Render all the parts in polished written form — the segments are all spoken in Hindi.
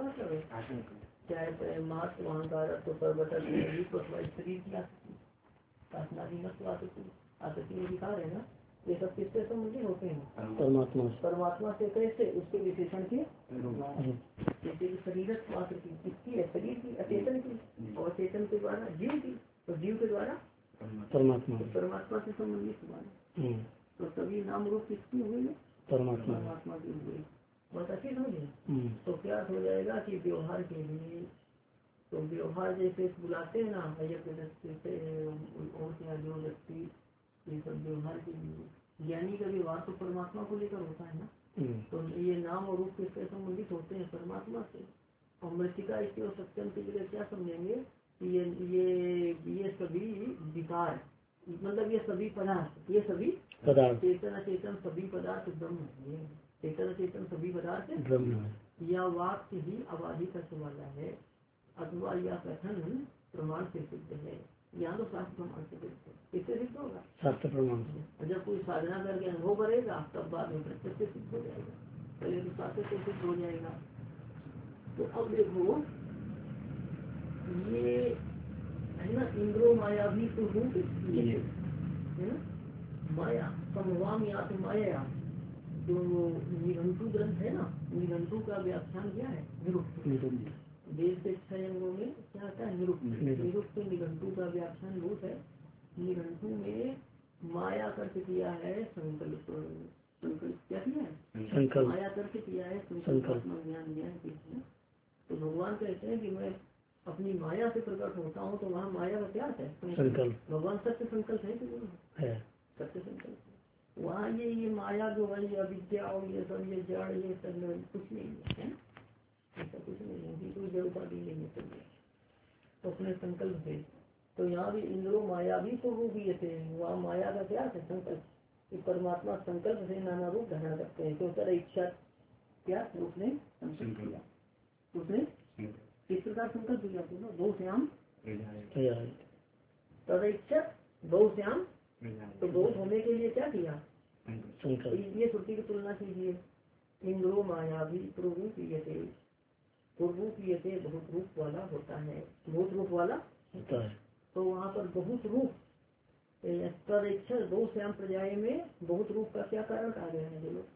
मतलब है, चाहे मात अहंकार तो सर्वतः शरीर की आसनादी मत आसक्ति में विकार है ना, ये सब किससे संबंधित होते हैं? परमात्मा से। कैसे? उसके विशेषण के जैसे शरीर आकृति किसकी है? शरीर की, अचेतन की, और चेतन के द्वारा जीव की, तो जीव के द्वारा परमात्मा से संबंधित हुआ। तो सभी नाम रूप किसकी हुई? परमात्मा की हुई। बहुत अच्छी समझे। तो क्या हो जाएगा कि व्यवहार के लिए, तो व्यवहार जैसे बुलाते हैं ना, और क्या जो व्यक्ति ये सब व्यवहार के लिए, ज्ञानी का व्यवहार तो परमात्मा को लेकर होता है ना। तो ये नाम और रूप किससे संबंधित होते हैं? परमात्मा से। और मृतिका इसके और सत्यम की जगह क्या समझेंगे? ये सभी विकार, मतलब ये सभी पदार्थ, चेतन अचेतन सभी पदार्थ ब्रह्म है। चेतन अचेतन सभी पदार्थ ब्रह्म है। या वाक्य ही आबादी का सवाल है, अथवा यह कथन प्रमाण से सिद्ध है। यहाँ तो शास्त्र प्रमाण से सिद्ध है। इससे सिद्ध होगा शास्त्र प्रमाण से। जब कोई साधना करके अनुभव करेगा तब बाद में प्रत्यक्ष से सिद्ध हो जाएगा, पहले तो शास्त्र से सिद्ध हो जाएगा। तो अब देखो ये है ना, इंद्रो माया भी तो रूप है ना, माया समवाम या तो माया। जो निघंटू ग्रंथ है ना, निघंटू का व्याख्यान क्या है? निरुक्त। वेद के 6 अंगों में क्या आता है? निरुक्त। निघंटू का व्याख्यान रूप है। निघंटू में माया कर्त किया है संकल्प। क्या किया है? संकल्प। माया कर्त किया है संकल्प ज्ञान किया है। तो भगवान कहते हैं कि मैं अपनी माया से प्रकट होता हूँ, तो वहाँ माया का क्या है? संकल्प। भगवान सत्य संकल्प है कि नहीं है? सत्य संकल्प। वहाँ ये माया जो है, ये अविद्या और ये सब ये जड़ ये सब कुछ नहीं है, ऐसा कुछ नहीं है, कोई जड़ उपाधि नहीं है। तो अपने संकल्प से, तो यहाँ भी इंद्रो माया भी तो रूप ये थे, वहाँ माया का क्या है? संकल्प। परमात्मा संकल्प से नाना रूप धारण करते हैं। तो सर इच्छा क्या उसने संकल्प किया, उसने किस प्रकार संकल्प किया? दो श्याम तदैच्छा, दो श्याम। तो बहुत होने के लिए क्या किया? ये श्रुति की तुलना कीजिए। इंद्रो माया भी प्रभु क्रियते, पूर्व क्रियते बहुत रूप वाला होता है, बहुत रूप वाला होता है। तो वहाँ पर बहुत रूप तदैच्छा दो श्याम प्रजाए में बहुत रूप का क्या कारण कहा गया है? बोलो।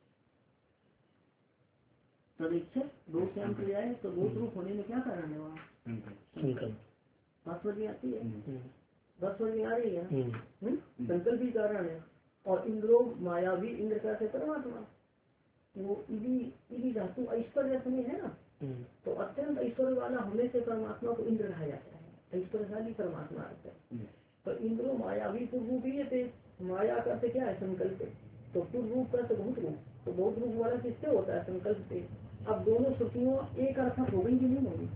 तदैच्छा दो श्याम प्रजाए, तो बहुत रूप होने में क्या कारण है? वहाँ संकल्प। बात समझ में आती है? बात समझ में आ रही है? संकल्प भी कारण है। और इंद्रो माया भी, इंद्र का परमात्मा, वो इदी धातु ऐश्वर्य में है ना, तो अत्यंत ऐश्वर्य वाला होने से परमात्मा को इंद्र कहा जाता है। ऐश्वर्यशाली परमात्मा आता है। तो इंद्रो माया भी पूर्व भी थे। माया का अर्थ क्या है? संकल्प। तो पूर्व रूप का बहुत रूप, तो बहुत रूप वाला किससे होता है? संकल्प से। अब दोनों श्रुतियों एक अर्थक हो गई कि नहीं होगी?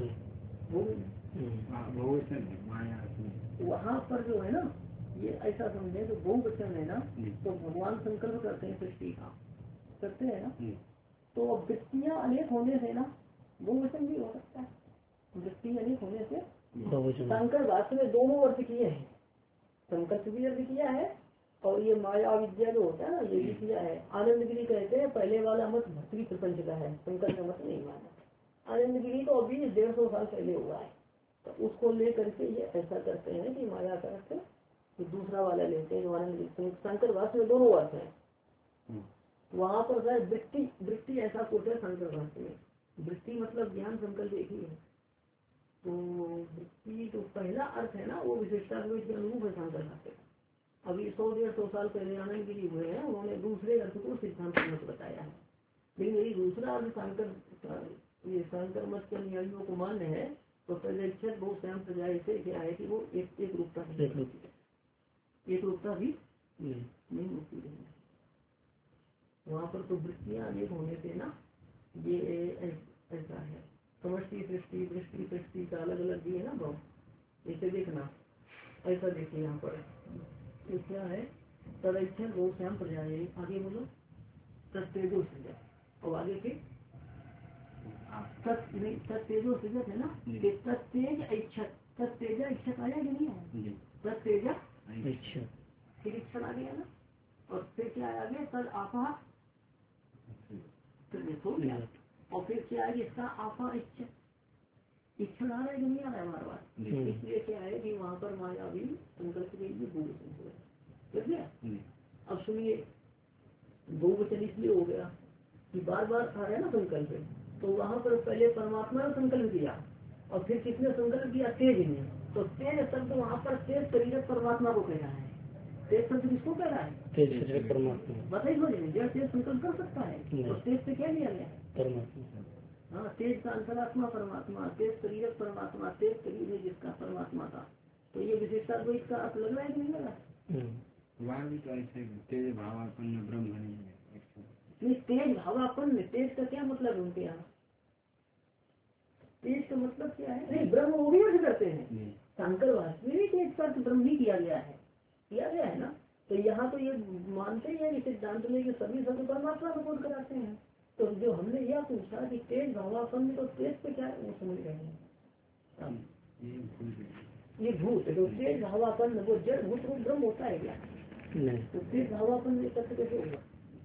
वहाँ पर जो है ना, ये ऐसा समझे तो बहुवचन है ना, तो भगवान संकल्प करते हैं सृष्टि का, करते हैं ना। तो वृत्तियाँ अनेक होने से ना बहुवचन भी हो सकता है। वृत्ति अनेक होने से शंकर भाष्य में दोनों अर्थ किए हैं, संकल्प भी अर्थ किया है और ये माया विद्या जो होता है ना, ये भी किया है। आनंद गिरी कहते हैं पहले वाला मत भक्ति प्रपंच का है, शंकर का मत नहीं माना। आनंद गिरी तो अभी 150 साल पहले हुआ है, तो उसको ले करके ये ऐसा करते हैं कि माया का अर्थ तो दूसरा वाला लेते हैं। आनंद शंकर भाष्य में दोनों अर्थ है। वहाँ पर वृत्ति, वृत्ति ऐसा कुछ है शंकर भाष्य में। वृत्ति मतलब ज्ञान, संकल्प एक ही है। तो वृत्ति जो पहला अर्थ है ना, वो विशेषता के अनुरूप है शंकर भाष्य। अभी 100-150 साल पहले आनंद गिरी हुए हैं, उन्होंने दूसरे अर्थ को सिद्धांत मत बताया है। लेकिन यही दूसरा अर्थ शंकर मत के अनुयायियों को मान्य है। तो प्रत्यक्ष बहुत श्याम प्रजाए से क्या है कि वो एक रूपता भी नहीं होती है। वहाँ पर तो वृत्तियाँ अनेक होने से ना ये ऐसा है। समष्टि सृष्टि, दृष्टि सृष्टि का अलग अलग दिए ना भाव, इसे देखना। ऐसा देखिए यहाँ पर तो क्या है? तदैच्छा गो श्याम प्रजाए, आगे बोलो सत्यजो सृजत। और आगे के सत्यजो सृजत है ना, सत्यज इच्छा, सत्यजा इच्छा आया कि नहीं है? सत्यजा इच्छा, फिर इच्छा आ गया ना, और फिर क्या आ गया? तद आपा और फिर क्या है इसका आपा इच्छा इच्छा आ रहा है कि नहीं आ रहा है हमारे पास। इसलिए क्या है कि वहाँ पर माया भी संकल्प के लिए बहुवचन है। अब सुनिए बहुवचन इसलिए हो गया कि बार बार आ रहा है ना संकल्प, तो वहाँ पर पहले परमात्मा ने संकल्प किया और फिर किसने संकल्प किया, तेज ने। तो तेज शब्द वहाँ पर तेज शरीर परमात्मा को कह रहा है। तेज शब्द किसको कह रहा है, तेज शरीर परमात्मा। बताइए जड़ तेज संकल्प कर सकता है, तो तेज से क्या लिया गया परमात्मा। हाँ, तेज का अंतरात्मा परमात्मा, तेज शरीर परमात्मा, तेज शरीर है जिसका परमात्मा का। तो ये विशेषताद्वैत का अर्थ लग रहा है कि नहीं लग रहा है। तेज भावापन्न ब्रह्म नहीं, तेज भावापन्न, तेज का क्या मतलब है उनके यहाँ, तेज का मतलब क्या है, नहीं ब्रह्म वो भी अर्थ करते हैं। शंकर भाष्य में भी तेज का अर्थ ब्रह्म ही किया गया है ना। तो यहाँ तो ये मानते हैं कि सिद्धांत में कि सभी शब्द परमात्मा को बोध कराते हैं। तो जो हमने यह पूछा कि तेज भावापन्न, तो तेज पे क्या है वो समझ रहे हैं। ये भूत जो तेज भावापन्न वो जड़ भूत रूप ब्रह्म होता है क्या, नहीं। तो तेज भावापन्न तथ्य कैसे होगा,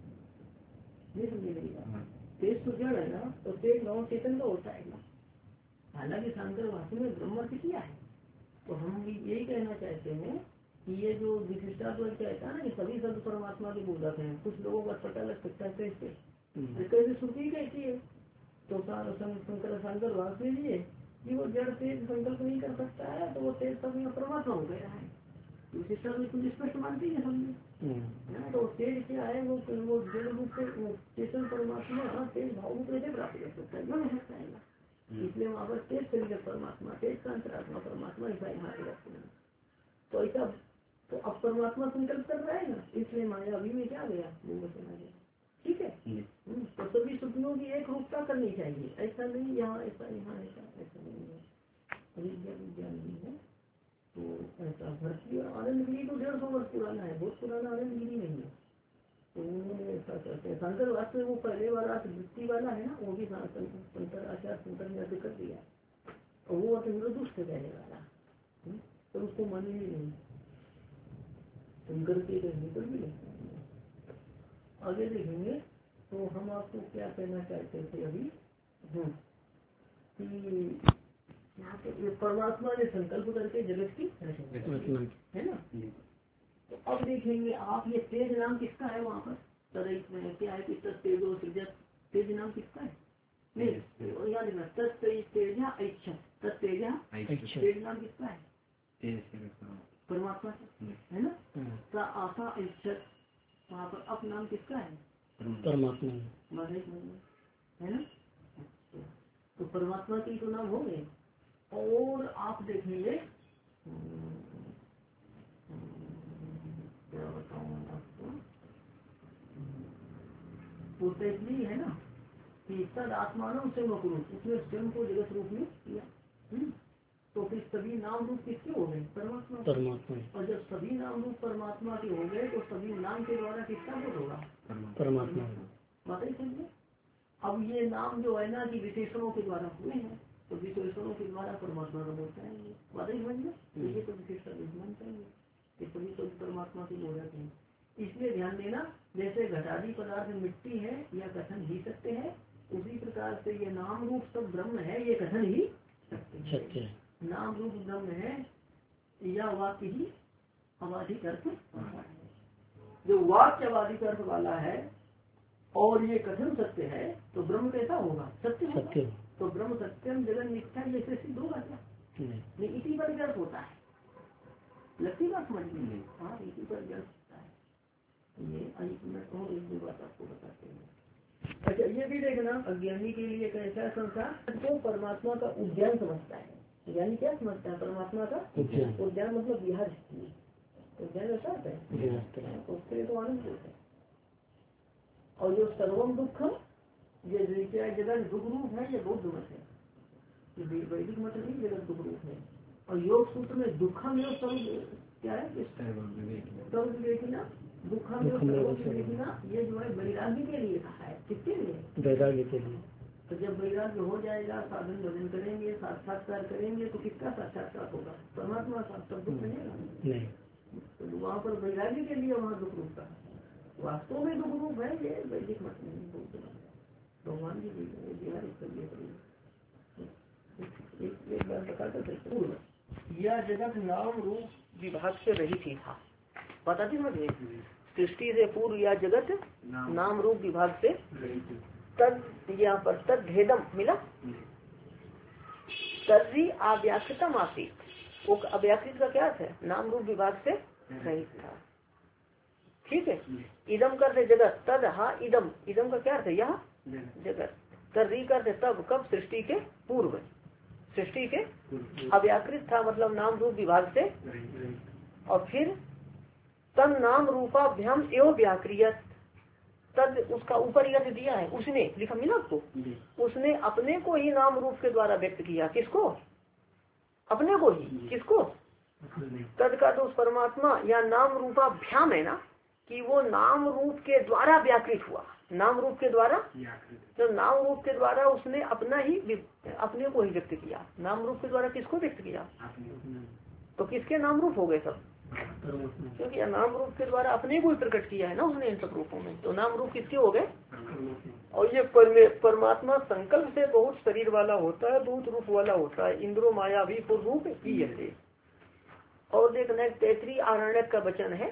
ये समझे मेरी बात। तेज तो जड़ है ना, तो तेज भाव चेतन का होता है ना। हालांकि शंकर भाष्य में ब्रह्म अर्थ किया है। तो हम यही कहना चाहते हैं कि ये जो विशिष्टाद्वैत कहता है ना कि सभी शब्द परमात्मा के बोधक हैं, कुछ लोगों का पता लग सकता है कैसे, कैसे श्रुति कहती है। तो शंकर भाष्य लिए कि वो जड़ तेज संकल्प नहीं कर सकता है, तो वो तेज सब परमात्मा हो गया है। विशिष्टाद्वैत कुछ स्पष्ट मानती है हमने। तो तेज क्या है, वो जड़ रूप से चेतन परमात्मा तेज भाव रूप से प्राप्त कर सकता है, बन सकता है। इसलिए वहाँ पर तेज शरीर परमात्मा, तेज का अंतरात्मा परमात्मा ऐसा यहाँ। तो ऐसा तो अब परमात्मा संकल्प कर रहा है ना, इसलिए माया अभी में क्या गया, ठीक है। तो सभी सुखियों की एक रूपता करनी चाहिए, ऐसा नहीं यहाँ ऐसा यहाँ ऐसा नहीं है, विज्ञान नहीं है। तो ऐसा भरती और आनंद गिरी तो 150 वर्ष पुराना है, बहुत पुराना आनंद गिरी नहीं है। तो उन्होंने ऐसा करते हैं शंकर वास्तव वो पहले वाला वृत्ति वाला है ना, वो भी शंकराचार्य शंकर ने अर्थ कर दिया, और वो अर्थ दुष्ट कहने वाला, तो उसको मानेंगे नहीं, शंकर के निकल भी नहीं। आगे देखेंगे तो हम आपको क्या कहना चाहते थे अभी कि यहाँ पे ये परमात्मा ने संकल्प करके जगत की रचना है ना। तो अब देखेंगे आप ये तेज नाम किसका है वहाँ पर तदैत में क्या है कि तेजो सृजत, तेज नाम किसका है, नहीं याद रखना तेजा ऐच्छा, तत्तेजा तेज नाम किसका है, परमात्मा है ना। सा आशा ऐच्छत, वहाँ पर अप नाम किसका है, परमात्मा है ना। तो परमात्मा की तो नाम हो गए। और आप देखेंगे क्या बताऊँ आपको, पुत्रली है ना कि तद आत्मानम से मकुरुष, उसने स्वयं को जगत रूप में किया। तो फिर सभी नाम रूप किसके हो गए, परमात्मा। और जब सभी नाम रूप परमात्मा के हो गए तो सभी नाम के द्वारा किसका बोध होगा, परमात्मा। बात ही समझे। अब ये नाम जो है ना कि विशेषणों के द्वारा हुए हैं, तो विशेषणों के द्वारा परमात्मा का बोध करेंगे। बात ही समझ में, ये तो विशेषता विद्यमान करेंगे कि सभी तो परमात्मा के बोध हैं। इसलिए ध्यान देना, जैसे घटादी पदार्थ मिट्टी है या कथन ही सत्य है, उसी प्रकार से ये नाम रूप सब ब्रह्म है, ये कथन ही सत्य है। नाम रूप ब्रह्म है या वाक्य ही अबाधिक अर्थ वाला है, जो वाक्य अबाधिक अर्थ वाला है और ये कथन सत्य है, तो ब्रह्म कैसा होगा, सत्य होगा। तो ब्रह्म सत्यम जगन मिथ्या ये सिद्ध होगा क्या, नहीं। इसी पर व्यर्थ होता है, लगती बात समझ में। हाँ, इसी पर व्यर्थ होता है। ये और एक दो बात आपको बताते हैं। अच्छा, ये भी देखना अज्ञानी के लिए कैसा संसार को परमात्मा का उद्यान समझता है। यानी क्या समझता है, परमात्मा का उद्यान मतलब विहार, उद्यान ऐसा है उसके लिए तो आनंद होता है। और जो सर्वम दुखम, ये जगत दुख रूप है, ये बौद्ध मत है, ये वैदिक मत नहीं, जगत दुख रूप है। और योग सूत्र में दुखम योग सर्व क्या है, सर्व विवेकिना दुखम योग सर्व विवेकिना, ये जो है वैराग्य के लिए कहा है। किसके लिए, वैराग्य के लिए। तो जब वैराग्य हो जाएगा, साधन भजन करेंगे, साक्षात्कार करेंगे, तो किसका साक्षात्कार होगा, परमात्मा का, सब दुख बनेगा नहीं। तो वहाँ पर वैराग्य के लिए वहाँ दुख रूप का, वास्तव में दुख रूप है, ये वैदिक मत नहीं, भगवान जी एक बार बताते थे पूर्व यह जगत नाम रूप विभाग से रहित ही था। बताती मुझे सृष्टि से पूर्व यह जगत नाम रूप विभाग से तद यहाँ पर तद भेदम मिला तर्री अव्याकृतम आसीत। वो अव्याकृत का क्या है? नाम रूप विभाग से रहित था। ठीक है। इदम करते जगत तद हा इदम इदम का क्या अर्थ है? यह जगत तर्री करते तब कब? सृष्टि के पूर्व सृष्टि के अव्याकृत था मतलब नाम रूप विभाग से। और फिर तद नाम रूपाभ्याम एवं व्याक्रियत तद उसका ऊपर यह दिया है उसने लिखा मिला आपको। उसने अपने को ही नाम रूप के द्वारा व्यक्त किया। किसको? अपने को ही। किसको? तद का दोष परमात्मा या नाम रूपाभ्याम है ना कि वो नाम रूप के द्वारा व्याकृत हुआ। नाम रूप के द्वारा तो नाम रूप के द्वारा उसने अपना ही अपने को ही व्यक्त किया। नाम रूप के द्वारा किसको व्यक्त किया? तो किसके नाम रूप हो गए सब? क्योंकि नाम रूप के द्वारा अपने को ही प्रकट किया है ना उसने इन सब रूपों में। तो नाम रूप किसके हो गए? और ये परमात्मा संकल्प से बहुत शरीर वाला होता है, बहुत रूप वाला होता है। इंद्रो माया भी रूप ही है। और देखना तैतृय आरण्यक का वचन है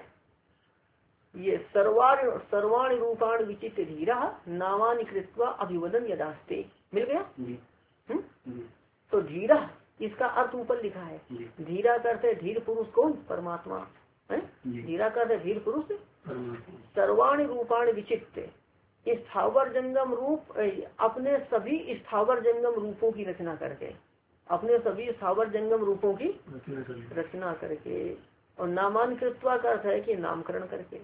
ये सर्वाण रूपाण विचित धीरा नामानि कृत्वा अभिवदन यदास्ते। मिल गया? तो धीरा इसका अर्थ ऊपर लिखा है। धीरा करते धीर पुरुष कौन? परमात्मा है। धीरा करते धीर पुरुष सर्वाणि रूपाणि विचित्र स्थावर जंगम रूप अपने सभी स्थावर जंगम रूपों की रचना करके अपने सभी स्थावर जंगम रूपों की रचना करके और नामान कृत्वा का अर्थ है कि नामकरण करके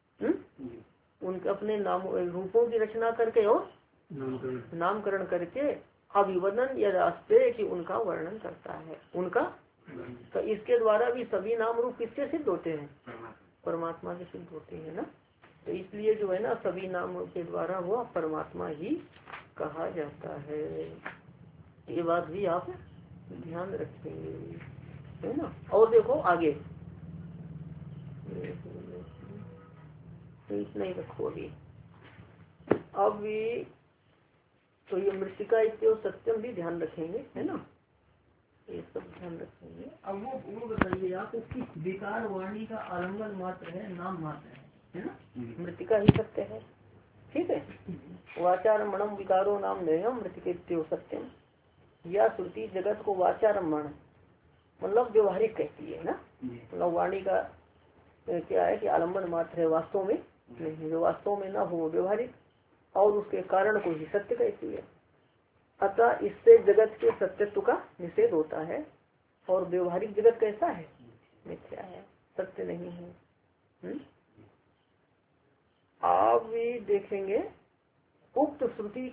उनके अपने नाम रूपों की रचना करके और नामकरण करके अभिवदन या रास्ते कि उनका वर्णन करता है उनका। तो इसके द्वारा भी सभी नाम रूप किससे सिद्ध होते हैं? परमात्मा के सिद्ध होते हैं ना। तो इसलिए जो है ना सभी नाम के द्वारा वो परमात्मा ही कहा जाता है। ये बात भी आप ध्यान रखेंगे है ना। और देखो आगे इतना ही रखो अभी तो ये मृतिका इत्यो सत्यम भी ध्यान रखेंगे है ना। ये सब ध्यान रखेंगे। अब वो बताइए आप किस विकार वाणी का आलम्बन मात्र है नाम मात्र है ना। मृतिका ही सत्य है। ठीक है। वाचारमणम विकारो नाम नयम मृतिकेत्यो सत्यम। यह श्रुति जगत को वाचारमण मतलब व्यवहारिक कहती है ना। मतलब वाणी का क्या है कि आलम्बन मात्र है वास्तव में नहीं। जो वास्तव में ना हो व्यवहारिक और उसके कारण को ही सत्य कहती है। अतः इससे जगत के सत्यत्व का निषेध होता है। और व्यवहारिक जगत कैसा है? मिथ्या है, सत्य नहीं है। आप भी देखेंगे उक्त श्रुति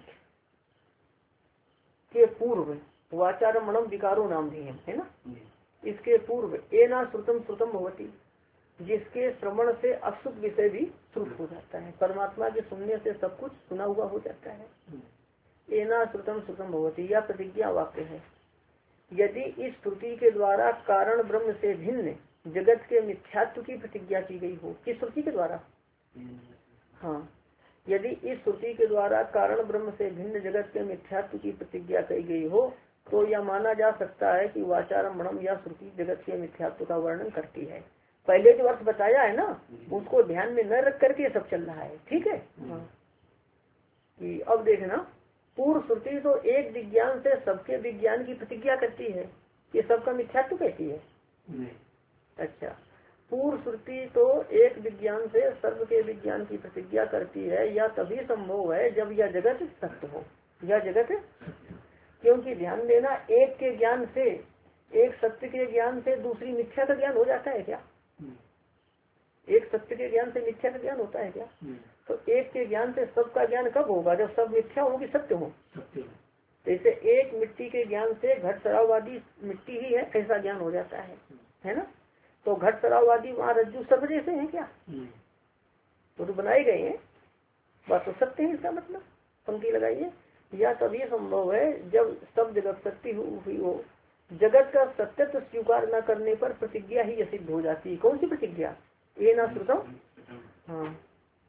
के पूर्व वाचारमणम विकारो नाम भी है ना। इसके पूर्व एना श्रुतम श्रुतम भवती जिसके श्रवण से अशुद्ध विषय भी श्रुत हो जाता है। परमात्मा के सुनने से सब कुछ सुना हुआ हो जाता है। एना श्रुतम श्रुतम भवती यह प्रतिज्ञा वाक्य है। यदि इस श्रुति के द्वारा कारण ब्रह्म से भिन्न जगत के मिथ्यात्व की प्रतिज्ञा की गई हो। किस श्रुति के द्वारा? हाँ, यदि इस श्रुति के द्वारा कारण ब्रह्म से भिन्न जगत के मिथ्यात्व की प्रतिज्ञा की गई हो तो यह माना जा सकता है कि वाचारमणम या श्रुति जगत के मिथ्यात्व का वर्णन करती है। पहले जो अर्थ बताया है ना उसको ध्यान में न रख करके सब चल रहा है। ठीक है। कि अब देखना पूर्व श्रुति तो एक विज्ञान से सबके विज्ञान की प्रतिज्ञा करती है। ये सबका मिथ्यात्व कहती है। अच्छा, पूर्व श्रुति तो एक विज्ञान से सर्व के विज्ञान की प्रतिज्ञा करती है या तभी संभव है जब यह जगत सत्य हो। यह जगत क्योंकि ध्यान देना एक के ज्ञान से एक सत्य के ज्ञान से दूसरी मिथ्या का ज्ञान हो जाता है क्या? एक सत्य के ज्ञान से मिथ्या का ज्ञान होता है क्या? तो एक के ज्ञान से सबका ज्ञान कब होगा? जब सब मिथ्या होगी सत्य हो। जैसे एक मिट्टी के ज्ञान से घट सराववादी मिट्टी ही है ऐसा ज्ञान हो जाता है ना। तो घट सराववादी वहाँ रज्जु सर्व जैसे हैं क्या? तो बनाए गए हैं बात तो सत्य है। इसका मतलब पंक्ति लगाइए या तभी संभव है जब सब जगत सत्य हुई हो। जगत का सत्यत्व स्वीकार न करने पर प्रतिज्ञा ही सिद्ध हो जाती है। कौन सी प्रतिज्ञा? ये ना श्रुतम। हाँ,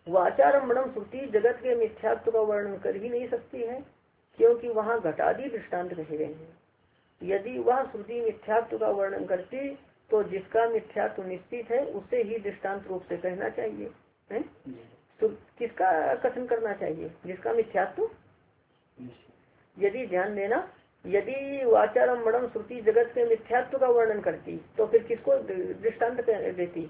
वाचारंभणम श्रुति जगत के मिथ्यात्व का वर्णन कर ही नहीं सकती है, क्योंकि वहाँ घटादी दृष्टांत कहे गए हैं। यदि वह श्रुति मिथ्यात्व का वर्णन करती तो जिसका मिथ्यात्व निश्चित है उसे ही दृष्टांत रूप से कहना चाहिए है? तो किसका कथन करना चाहिए? जिसका मिथ्यात्व। यदि ध्यान देना, यदि वाचारंभणम श्रुति जगत के मिथ्यात्व का वर्णन करती तो फिर किसको दृष्टांत देती?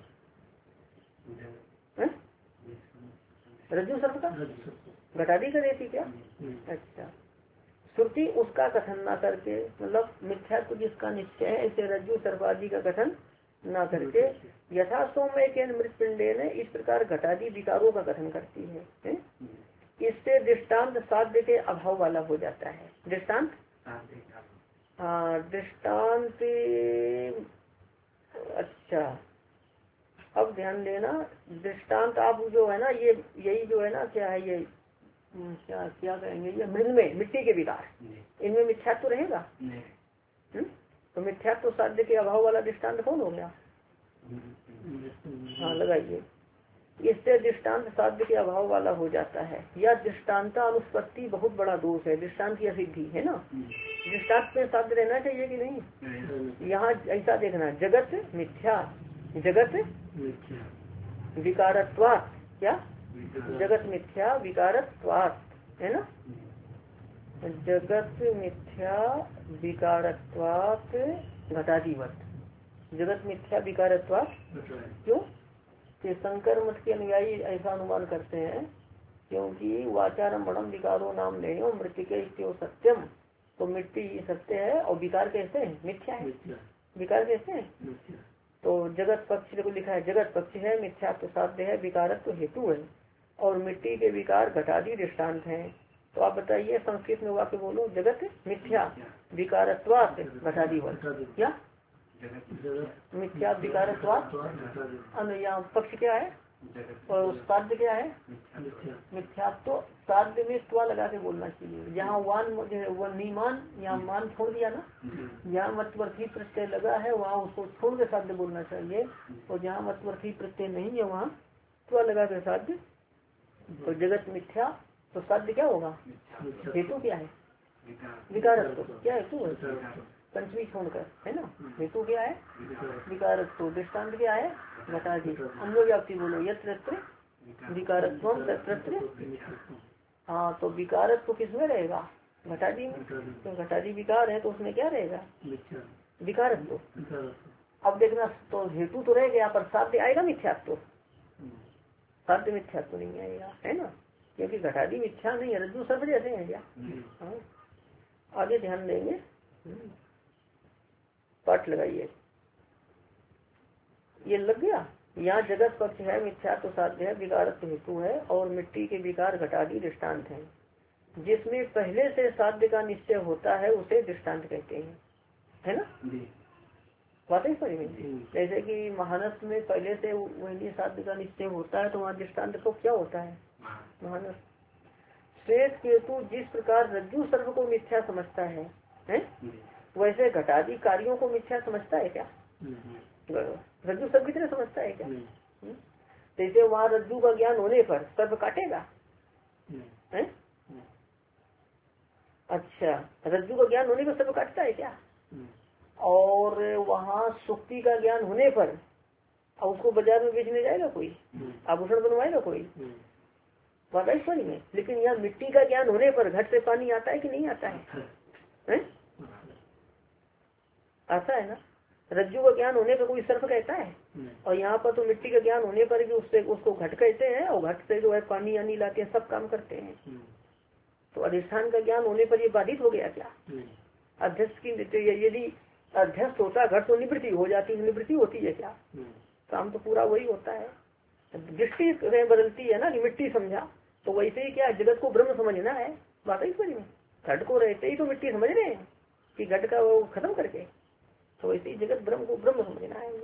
रज्जु सर्प का, घटादी का देती क्या? अच्छा, श्रुति उसका कथन ना करके, मतलब मिथ्यात्व जिसका निश्चय है इसे रज्जु सर्प आदि का कथन ना करके यथा सोमय के मृत पिंडे ने इस प्रकार घटादी विकारों का कथन करती है? इससे दृष्टांत साध्य के अभाव वाला हो जाता है। दृष्टांत, हाँ दृष्टांत। अच्छा, अब ध्यान देना, दृष्टांत आप जो है ना, ये यही जो है ना, क्या है ये, क्या क्या कहेंगे, ये मृन्मय मिट्टी के विकार, इनमें मिथ्यात्व रहेगा। तो मिथ्यात्व साध्य के अभाव वाला दृष्टांत कौन हो गया? हाँ लगाइए। इससे दृष्टांत साध्य के अभाव वाला हो जाता है। या दृष्टांता अनुस्पत्ति बहुत बड़ा दोष है, दृष्टांत की असिद्धि है ना। दृष्टांत में साध्य रहना चाहिए कि नहीं? यहाँ ऐसा देखना, जगत मिथ्या, जगत विकारत्वात्, क्या जगत मिथ्या विकारत्वात् है ना, जगत मिथ्या विकारत्वात् घटादिवत, जगत मिथ्या विकारत्वात्। क्यों कि शंकर मत के अनुयायी ऐसा अनुमान करते हैं, क्योंकि वाचारंभणम विकारो नाम लेयो मृतिके सत्यम, तो मिट्टी सत्य है और विकार कैसे है? मिथ्या है। विकार कैसे है? तो जगत पक्ष को लिखा है, जगत पक्ष है, मिथ्यात्व साध्य है, विकारत्व हेतु है, और मिट्टी के विकार घटादी दृष्टांत हैं। तो आप बताइए संस्कृत में वाक्य बोलो, जगत मिथ्या विकारत्वात् घटादिवत, क्या मिथ्या विकारत्वात्, यहाँ पक्ष क्या है और साध्य क्या है? मिथ्यात्व। साध्य में स्वा लगा के बोलना चाहिए। यहाँ वन नीमान, यहाँ मान छोड़ दिया ना, जहाँ मतवर्थी प्रत्यय लगा है वहाँ उसको छोड़ के साध्य बोलना चाहिए, और जहाँ मतवर्थी प्रत्यय नहीं है वहाँ स्वा लगा के साध्य। तो जगत मिथ्या, तो साध्य क्या होगा? हेतु क्या है? विकारत्व। क्या हेतु है? पंचमी छोड़कर, है ना। हेतु क्या है? विकारत्व। दृष्टांत क्या है? घटादी। अन्य व्याप्ति बोलो, यत्र विकारत्व तत्र। हाँ, तो विकारत्व किसमें रहेगा? घटादी में। तो घटादी विकार है तो उसमें क्या रहेगा? विकारत्व। अब देखना, तो हेतु तो रह गया पर साध्य आएगा मिथ्यात्व? साध्य मिथ्यात्व नहीं आएगा, है ना, क्योंकि घटादी मिथ्या नहीं है, रज्जु सर्प जैसे हैं क्या। हाँ, आगे ध्यान देंगे। पाठ लगाइए, ये लग गया। यहाँ जगत पक्ष है, मिथ्यात्व साध्य है, विकारत्व हेतु है, और मिट्टी के विकार घटादी दृष्टांत है। जिसमें पहले से साध्य का निश्चय होता है उसे दृष्टांत कहते हैं, है ना। बात है समझ में। जैसे कि महानस में पहले से वही साध्य का निश्चय होता है तो वहाँ दृष्टांत तो क्या होता है? महानस। श्वेत केतु जिस प्रकार रज्जु सर्प को मिथ्या समझता है, वैसे घटादी कार्यों को मिथ्या समझता है क्या? रज्जु सर्प की तरह समझता है क्या? जैसे वहाँ रज्जु का ज्ञान होने पर सर्प काटेगा, है? अच्छा, रज्जु का ज्ञान होने पर सर्प काटता है क्या? और वहाँ सुक्ति का ज्ञान होने पर अब उसको बाजार में बेचने जाएगा कोई? आभूषण बनवाएगा कोई? वादाई में। लेकिन यहाँ मिट्टी का ज्ञान होने पर घट से पानी आता है कि नहीं आता है? आता है ना। रज्जु का ज्ञान होने पर कोई सर्प कहता है, और यहाँ पर तो मिट्टी का ज्ञान होने पर भी उससे उसको घट कहते हैं, और घट से जो है पानी यानी लाते हैं, सब काम करते हैं। तो अधिष्ठान का ज्ञान होने पर ये बाधित हो गया क्या? अध्यक्ष की यदि अध्यक्ष होता घट तो निवृत्ति हो जाती, निवृत्ति होती है क्या? काम तो पूरा वही होता है। दृष्टि बदलती है ना, कि मिट्टी समझा तो वैसे ही क्या जगत को ब्रह्म समझना है। बात है समझ में। घट को रहते ही तो मिट्टी समझ रहे हैं कि घट का वो खत्म करके, तो वैसे ही जगत ब्रह्म को ब्रह्म समझना है।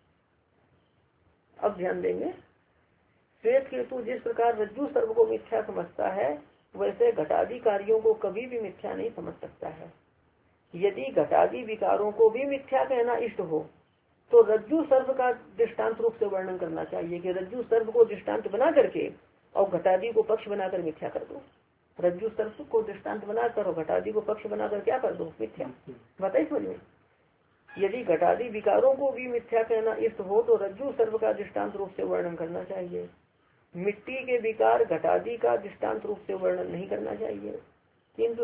अब ध्यान देंगे, श्वेत केतु जिस प्रकार रज्जु सर्प को मिथ्या समझता है वैसे घटादी कार्यों को कभी भी मिथ्या नहीं समझ सकता है। यदि घटादी विकारों को भी मिथ्या कहना इष्ट हो तो रज्जु सर्प का दृष्टांत रूप से वर्णन करना चाहिए, कि रज्जु सर्प को दृष्टांत बना करके और घटादी को पक्ष बनाकर मिथ्या कर दो। रज्जु सर्प को दृष्टांत बनाकर और घटादी को पक्ष बनाकर क्या कर दो, मिथ्या। बताइए समझ में। यदि घटादी विकारों को भी मिथ्या कहना इष्ट हो तो रज्जु सर्प का दृष्टांत रूप से वर्णन करना चाहिए। मिट्टी के विकार घटादी का दृष्टांत रूप से वर्णन नहीं करना चाहिए। किंतु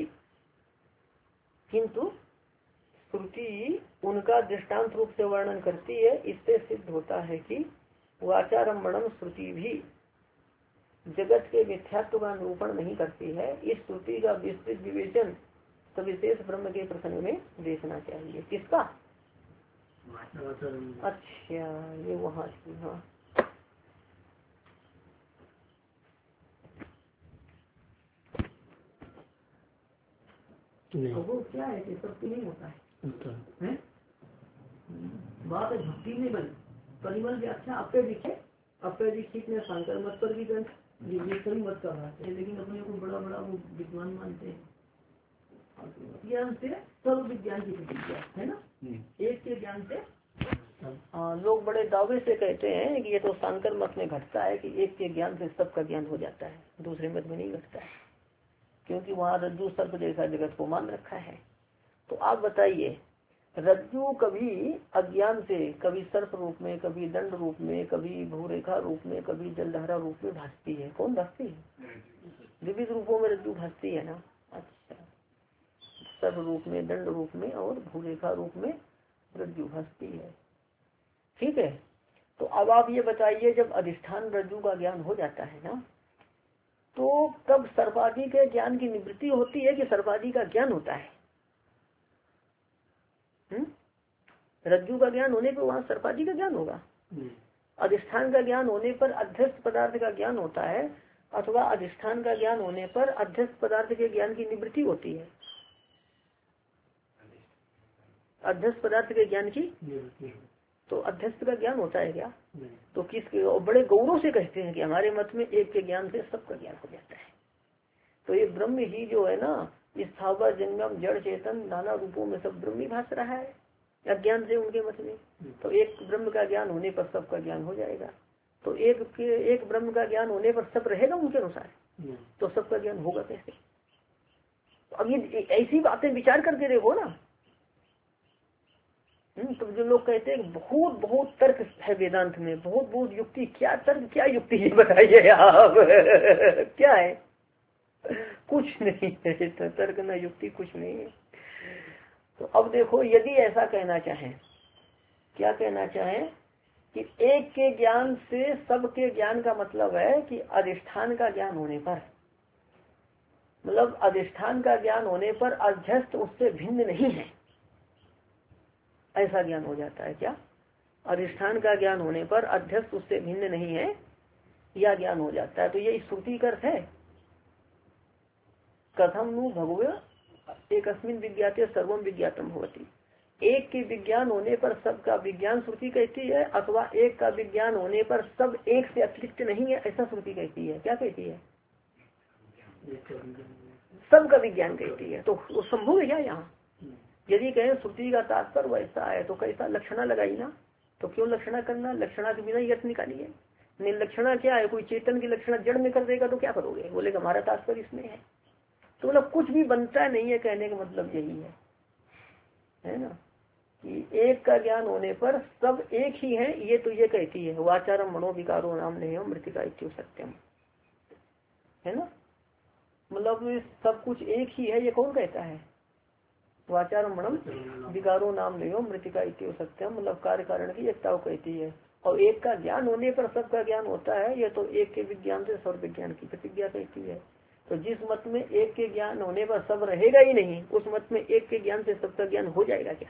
श्रुति उनका दृष्टांत रूप से वर्णन करती है। इससे सिद्ध होता है कि वाचारम्भणम श्रुति भी जगत के मिथ्यात्व का निरूपण नहीं करती है। इस श्रुति का विस्तृत विवेचन सविशेष ब्रह्म के प्रसंग में देखना चाहिए। किसका? अच्छा, ये वहाँ की। हाँ, वो क्या है कि सब नहीं होता है? बात है भक्ति में बल परिमल व्याख्या अपे दीक्षित ने शंकर मत पर भी ग्रंथ सभी मत का बात है, लेकिन अपने को बड़ा बड़ा वो विद्वान मानते हैं। ज्ञान से सर्व विज्ञान की प्रतिज्ञा है ना, एक के ज्ञान से। लोग बड़े दावे से कहते हैं कि ये तो शंकर मत में घटता है कि एक के ज्ञान से सबका ज्ञान हो जाता है, दूसरे मत में नहीं घटता है, क्योंकि वहाँ रज्जु सर्प जैसा जगत को मान रखा है। तो आप बताइए, रज्जु कभी अज्ञान से कभी सर्प रूप में, कभी दंड रूप में, कभी भूरेखा रूप में, कभी जलधारा रूप में भासती है। कौन भासती है? विविध रूपों में रज्जु भासती है ना। अच्छा, सर्प रूप में, दंड रूप में और भूरेखा रूप में रज्जु भासती है। ठीक है। तो अब आप ये बताइए, जब अधिष्ठान रज्जु का ज्ञान हो जाता है ना, तो तब सर्पादि के ज्ञान की निवृत्ति होती है कि सर्पादि का ज्ञान होता है? रज्जु का ज्ञान होने पर वहाँ सर्पादि का ज्ञान होगा। अधिष्ठान का ज्ञान होने पर अध्यस्त पदार्थ का ज्ञान होता है, अथवा अधिष्ठान का ज्ञान होने पर अध्यस्त पदार्थ के ज्ञान की निवृत्ति होती है। अध्यस्त पदार्थ के ज्ञान की, तो अध्यस्त का ज्ञान होता है क्या? तो बड़े गौरव से कहते हैं कि हमारे मत में एक के ज्ञान से सबका ज्ञान हो जाता है। तो ये ब्रह्म ही जो है ना, स्थावर जंगम जड़ चेतन नाना रूपों में सब ब्रह्म ही भास रहा है अज्ञान से उनके मत में। तो एक ब्रह्म का ज्ञान होने पर सबका ज्ञान हो जाएगा। तो एक ब्रह्म का ज्ञान होने पर सब रहेगा उनके अनुसार, तो सबका ज्ञान होगा कैसे? तो अब ये ऐसी बातें विचार करके देखो ना। तो जो लोग कहते हैं बहुत बहुत तर्क है वेदांत में, बहुत बहुत युक्ति, क्या तर्क क्या युक्ति है बताइए आप। क्या है? कुछ नहीं है, तर्क न युक्ति कुछ नहीं है। तो अब देखो, यदि ऐसा कहना चाहें, क्या कहना चाहें कि एक के ज्ञान से सबके ज्ञान का मतलब है कि अधिष्ठान का ज्ञान होने पर, मतलब अधिष्ठान का ज्ञान होने पर अध्यस्त उससे भिन्न नहीं है, ऐसा ज्ञान हो जाता है क्या? अधिष्ठान का ज्ञान होने पर अध्यस्त उससे भिन्न नहीं है, यह ज्ञान हो जाता है। तो ये श्रुति का अर्थ है। कथम नु भगवय एक अस्मिन विज्ञाते सर्वम विज्ञातम होती। एक के विज्ञान होने पर सबका विज्ञान श्रुति कहती है, अथवा एक का विज्ञान होने पर सब एक से अतिरिक्त नहीं है, ऐसा श्रुति कहती है। क्या कहती है? सबका विज्ञान कहती है। तो संभव है क्या यहाँ? यदि कहें श्रुति का तात्पर्य वैसा है तो कैसा लक्षणा लगाई ना। तो क्यों लक्षणा करना? लक्षणा के बिना ही अर्थ निकालिए। निर्लक्षणा क्या है? कोई चेतन की लक्षणा जड़ में कर देगा तो क्या करोगे? बोलेगा हमारा तात्पर्य इसमें है। तो मतलब कुछ भी बनता नहीं है, कहने का मतलब यही है ना, कि एक का ज्ञान होने पर सब एक ही है। ये तो ये कहती है वाचारम मनोविकारो नाम नहीं मृतिका इत्यु सत्यम, है ना। मतलब सब कुछ एक ही है, ये कौन कहता है? वाचारम मनम विकारो नाम नहीं मृतिका इत्यु सत्यम, मतलब कार्य कारण की एकता को कहती है। और एक का ज्ञान होने पर सबका ज्ञान होता है, ये तो एक के विज्ञान से सर्व विज्ञान की प्रतिज्ञा कहती है। तो जिस मत में एक के ज्ञान होने पर सब रहेगा ही नहीं, उस मत में एक के ज्ञान से सबका ज्ञान हो जाएगा क्या?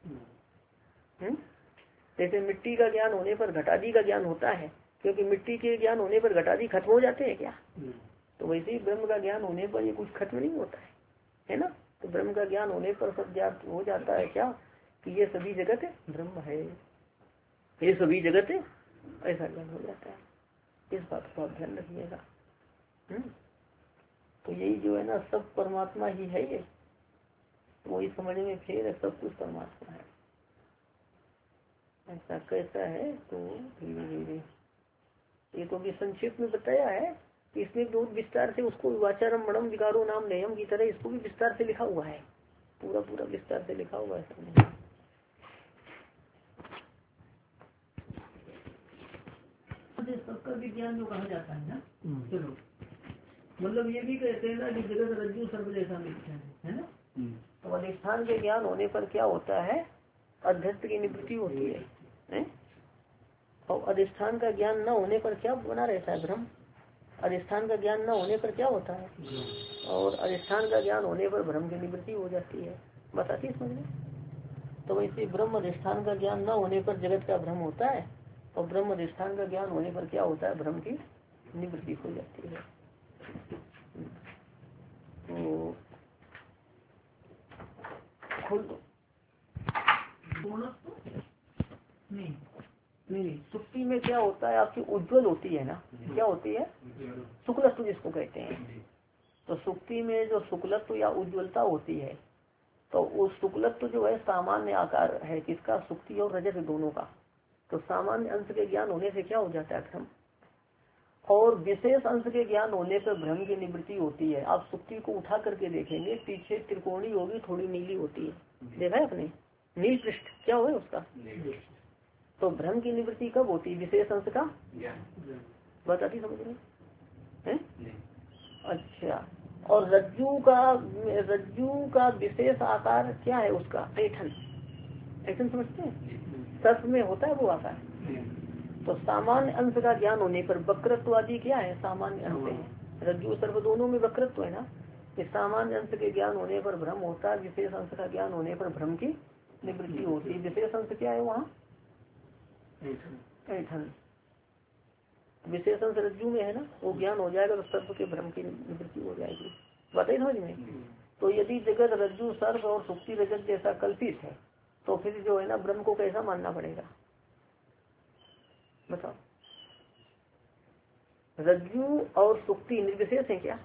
जैसे मिट्टी का ज्ञान होने पर घटादी का ज्ञान होता है, क्योंकि मिट्टी के ज्ञान होने पर घटादी खत्म हो जाते हैं क्या? तो वैसे ही ब्रह्म का ज्ञान होने पर ये कुछ खत्म नहीं होता है ना। तो ब्रह्म का ज्ञान होने पर सब ज्ञान हो जाता है क्या? कि ये सभी जगत ब्रह्म है, ये सभी जगत ऐसा ज्ञान हो जाता है। इस बात को आप ध्यान रखिएगा। तो यही जो है ना, सब परमात्मा ही है। ये वही समझ में फेर है, सब कुछ परमात्मा है। ऐसा कैसा है? तो धीरे धीरे ये तो भी संक्षेप में बताया है, इसमें बहुत विस्तार से उसको वाचारम मणम विकारो नाम नियम की तरह इसको भी विस्तार से लिखा हुआ है, पूरा पूरा विस्तार से लिखा हुआ है सबने। सबका विज्ञान जो कहा जाता है ना, चलो मतलब ये भी कहते हैं ना कि जगत रज्जु सर्व जैसा मिथ्या है ना। तो अधिष्ठान के ज्ञान होने पर क्या होता है, अध्यस्त की निवृत्ति होती है? और अधिष्ठान का ज्ञान न होने पर क्या बना रहता है, भ्रम। अधिष्ठान का ज्ञान न होने पर क्या होता है, और अधिष्ठान का ज्ञान होने पर भ्रम की निवृत्ति हो जाती है। बताती समझ में। तो वैसे ब्रह्म अधिष्ठान का ज्ञान न होने पर जगत का भ्रम होता है, और ब्रह्म अधिष्ठान का ज्ञान होने पर क्या होता है, भ्रम की निवृत्ति हो जाती है। तो नहीं, सुक्ति में क्या होता है, आपकी उज्ज्वल होती है ना, क्या होती है, शुक्लत्व जिसको कहते हैं। तो सुक्ति में जो शुक्लत्व या उज्ज्वलता होती है, तो उस शुक्लत्व जो है सामान्य आकार है किसका, सुक्ति और रजत दोनों का। तो सामान्य अंश के ज्ञान होने से क्या हो जाता है, भ्रम। और विशेष अंश के ज्ञान होने पर भ्रम की निवृत्ति होती है। आप सुक्ति को उठा करके देखेंगे, पीछे त्रिकोणी होगी, थोड़ी नीली होती है, देखा है आपने, नील पृष्ठ क्या हो उसका। तो भ्रम की निवृत्ति कब होती है, विशेष अंश का बताती समझ रहे हैं। अच्छा, और रज्जू का विशेष आकार क्या है उसका, ऐठन, ऐठन समझते हैं, सर्प में होता है वो आकार। तो सामान्य अंश का ज्ञान होने पर वक्रत्व आदि क्या है, सामान्य अंश है। रज्जु सर्प दोनों में वक्रत्व है ना। इस सामान्य अंश के ज्ञान होने पर भ्रम होता है, विशेष अंश का ज्ञान होने पर भ्रम की निवृत्ति होती है। विशेष अंश क्या है वहाँ, ऐठन। विशेष अंश रज्जु में है ना, वो ज्ञान हो जाएगा तो सर्प के भ्रम की निवृत्ति हो जाएगी। बताइए समझ में। तो यदि जगत रज्जु सर्प और सुक्ति रजत जैसा कल्पित है, तो फिर जो है ना ब्रह्म को कैसा मानना पड़ेगा, बताओ। रज्जु और सुक्ति निर्विशेष है क्या,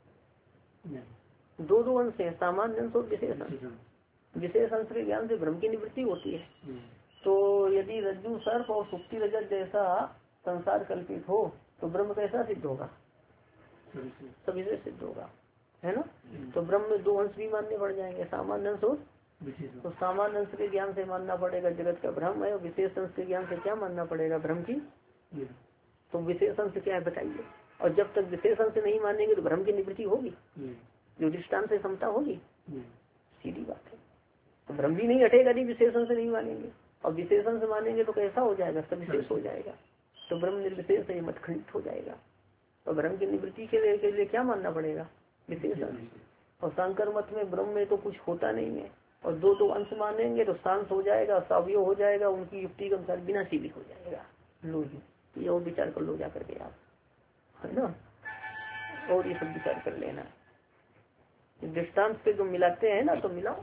दो दो अंश है, सामान्य अंश और विशेष अंश। विशेष अंश के ज्ञान से भ्रम की निवृत्ति होती है। तो यदि रज्जु सर्प और सुक्ति रजत जैसा संसार कल्पित हो तो ब्रह्म कैसा सिद्ध होगा, सविशेष सिद्ध होगा, है ना। तो ब्रह्म में दो अंश भी मानने पड़ जाएंगे, सामान्य अंश और। तो सामान्य अंश के ज्ञान से मानना पड़ेगा जगत का भ्रम है, और विशेष अंश के ज्ञान से क्या मानना पड़ेगा, भ्रम की। तो विशेष अंश क्या है बताइए। और जब तक विशेष अंश नहीं मानेंगे तो भ्रम की निवृत्ति होगी, जो दृष्टांत से क्षमता होगी, सीधी बात है। तो भ्रम भी नहीं हटेगा यदि विशेष अंश नहीं मानेंगे, और विशेष अंश मानेंगे तो कैसा हो जाएगा, सविशेष हो जाएगा। तो ब्रह्म निर्विशेष है, मत खंडित हो जाएगा। तो भ्रम की निवृत्ति के लिए क्या मानना पड़ेगा, विशेष अंश। और शंकर मत में ब्रह्म में तो कुछ होता नहीं है, और दो दो अंश मानेंगे तो शांत हो जाएगा, सावयव हो जाएगा, उनकी युक्ति के अनुसार विनाशी भी हो जाएगा। लो जी, ये और विचार कर लो जा करके आप, है ना, और ये सब विचार कर लेना। दृष्टांत पे जो मिलाते हैं ना, तो मिलाओ।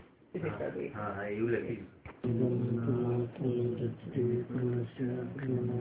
हाँ,